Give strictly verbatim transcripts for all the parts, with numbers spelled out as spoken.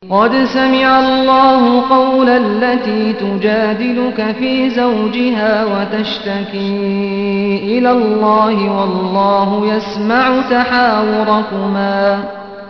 قد سمع الله قول التي تجادلك في زوجها وتشتكي إلى الله والله يسمع تحاوركما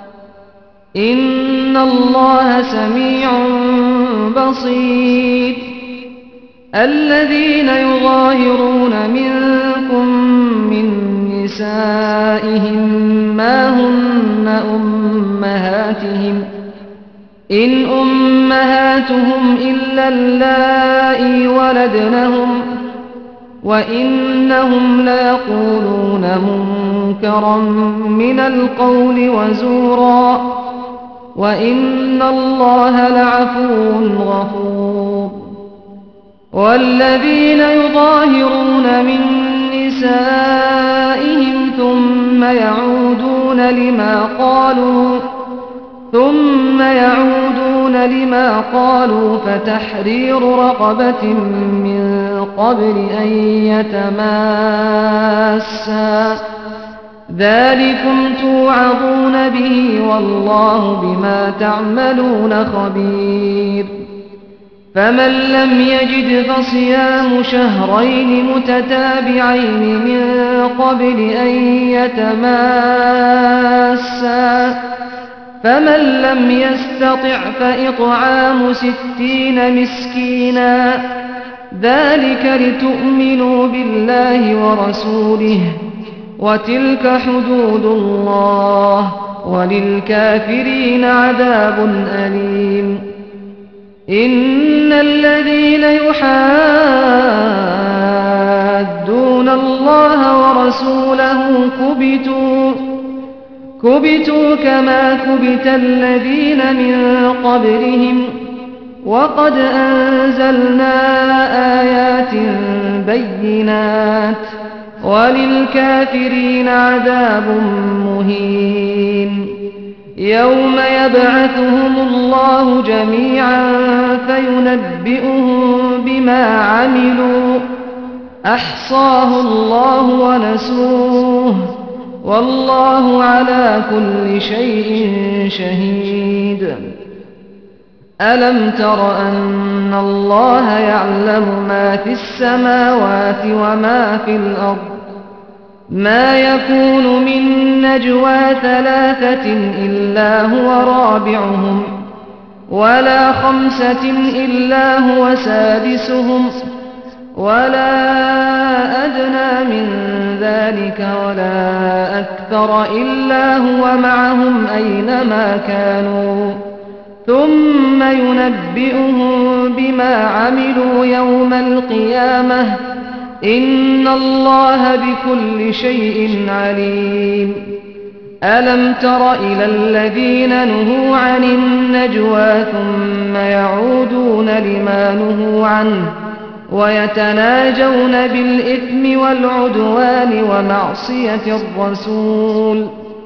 إن الله سميع بصير. الذين يظاهرون منكم من نسائهم ما هن أمهاتهم إن أمهاتهم إلا اللائي ولدنهم وإنهم ليقولون منكرا من القول وزورا وإن الله لعفو غفور. والذين يظاهرون من نسائهم ثم يعودون لما قالوا ثم يعودون لما قالوا فتحرير رقبة من قبل أن يتماسا ذلكم توعظون به والله بما تعملون خبير. فمن لم يجد فصيام شهرين متتابعين من قبل أن يتماسا فمن لم يستطع فإطعام ستين مسكينا ذلك لتؤمنوا بالله ورسوله وتلك حدود الله وللكافرين عذاب أليم. إن الذين يحادون الله ورسوله كبتوا كبتوا كما كبت الذين من قبلهم وقد أنزلنا آيات بينات وللكافرين عذاب مهين. يوم يبعثهم الله جميعا فينبئهم بما عملوا أحصاه الله ونسوه والله على كل شيء شهيد. ألم تر أن الله يعلم ما في السماوات وما في الأرض ما يكون من نجوى ثلاثة إلا هو رابعهم ولا خمسة إلا هو سادسهم ولا أدنى من ذلك ولا أكثر إلا هو معهم أينما كانوا ثم ينبئهم بما عملوا يوم القيامة إن الله بكل شيء عليم. ألم تر إلى الذين نهوا عن النجوى ثم يعودون لما نهوا عنه ويتناجون بالإثم والعدوان ومعصية الرسول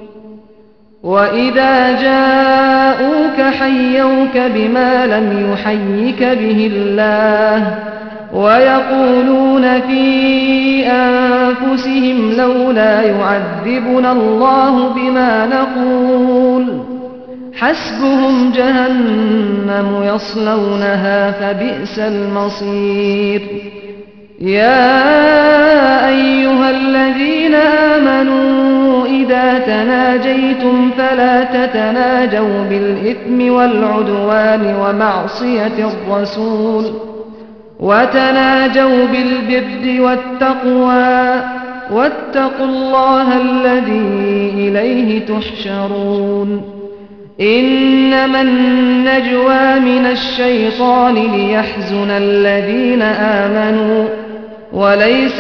وإذا جاءوك حيوك بما لم يحيك به الله ويقولون في أنفسهم لولا يعذبنا الله بما نقول حسبهم جهنم يصلونها فبئس المصير. يا أيها الذين آمنوا إذا تناجيتم فلا تتناجوا بالإثم والعدوان ومعصية الرسول وتناجوا بالبر والتقوى واتقوا الله الذي إليه تحشرون. إنما النجوى من الشيطان ليحزن الذين آمنوا وليس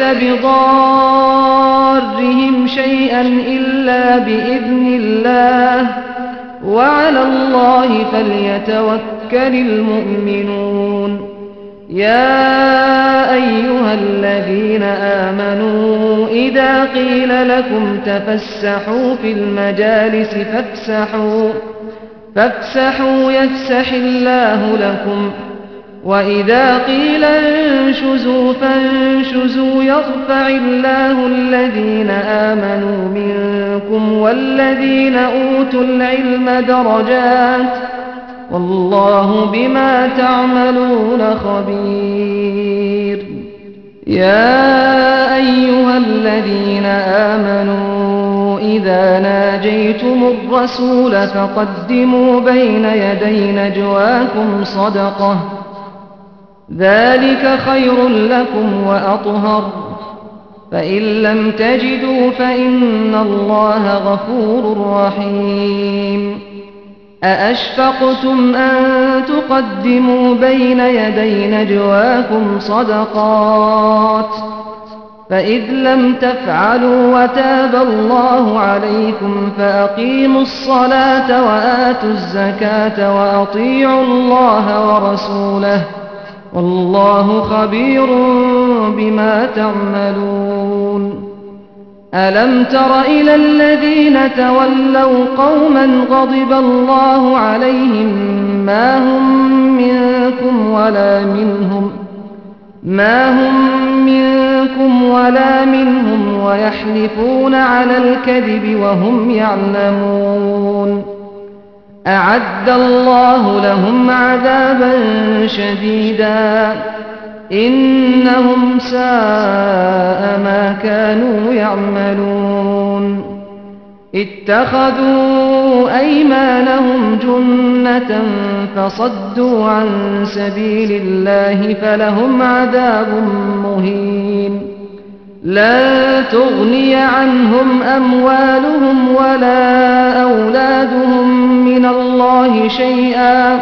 بضارهم شيئا إلا بإذن الله وعلى الله فليتوكل المؤمنون. يا أيها الذين آمنوا إذا قيل لكم تفسحوا في المجالس فافسحوا فافسحوا يفسح الله لكم وإذا قيل انشزوا فانشزوا يرفع الله الذين آمنوا منكم والذين أوتوا العلم درجات والله بما تعملون خبير. يا أيها الذين آمنوا إذا ناجيتم الرسول فقدموا بين يدي نجواكم صدقة، ذلك خير لكم وأطهر، فإن لم تجدوا فإن الله غفور رحيم. أأشفقتم أن تقدموا بين يدي نجواكم صدقات، فإذ لم تفعلوا وتاب الله عليكم فأقيموا الصلاة وآتوا الزكاة وأطيعوا الله ورسوله، والله خبير بما تعملون. ألم تر إلى الذين تولوا قوما غضب الله عليهم ما هم منكم ولا منهم ما هم منكم ولا منهم ويحلفون على الكذب وهم يعلمون. أعد الله لهم عذابا شديدا إنهم ساء ما كانوا يعملون. اتخذوا أيمانهم جنة فصدوا عن سبيل الله فلهم عذاب مهين. لا تغني عنهم أموالهم ولا أولادهم من الله شيئا،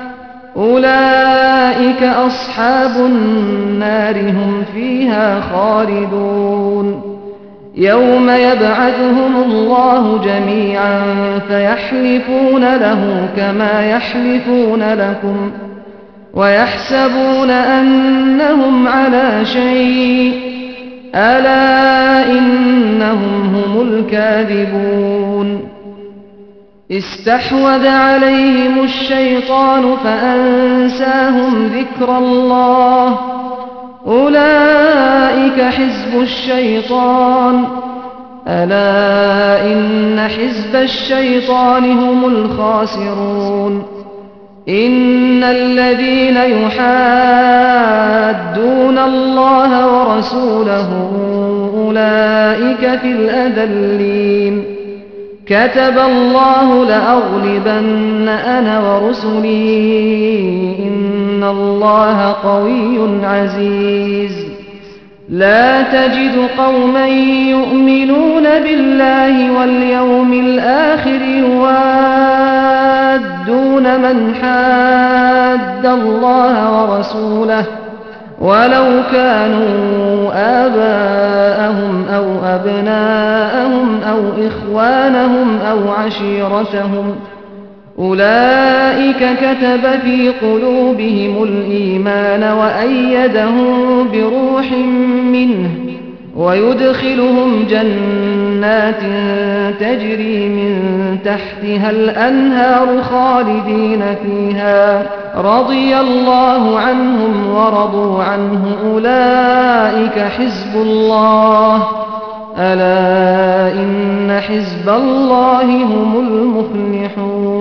أولئك أصحاب النار هم فيها خالدون. يوم يبعثهم الله جميعا فيحلفون له كما يحلفون لكم ويحسبون أنهم على شيء، ألا إنهم هم الكاذبون. استحوذ عليهم الشيطان فأنساهم ذكر الله، أولئك حزب الشيطان، ألا إن حزب الشيطان هم الخاسرون. إن الذين يحادون الله ورسوله أولئك في الأذلين. كتب الله لأغلبن أنا ورسلي إن الله قوي عزيز. لا تجد قوما يؤمنون بالله واليوم الآخر يوادون من حاد الله ورسوله ولو كانوا آباءهم أو أبناءهم أو إخوانهم أو عشيرتهم، أولئك كتب في قلوبهم الإيمان وأيدهم بروح منه ويدخلهم جنات تجري من تحتها الأنهار خالدين فيها، رضي الله عنهم ورضوا عنه، أولئك حزب الله، ألا إن حزب الله هم المفلحون.